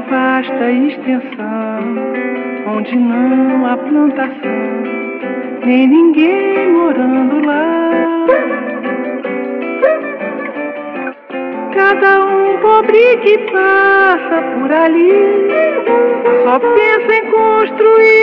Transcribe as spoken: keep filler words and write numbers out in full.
vasta extensão, onde não há plantação, nem ninguém morando lá. Cada um pobre que passa por ali só pensa em construir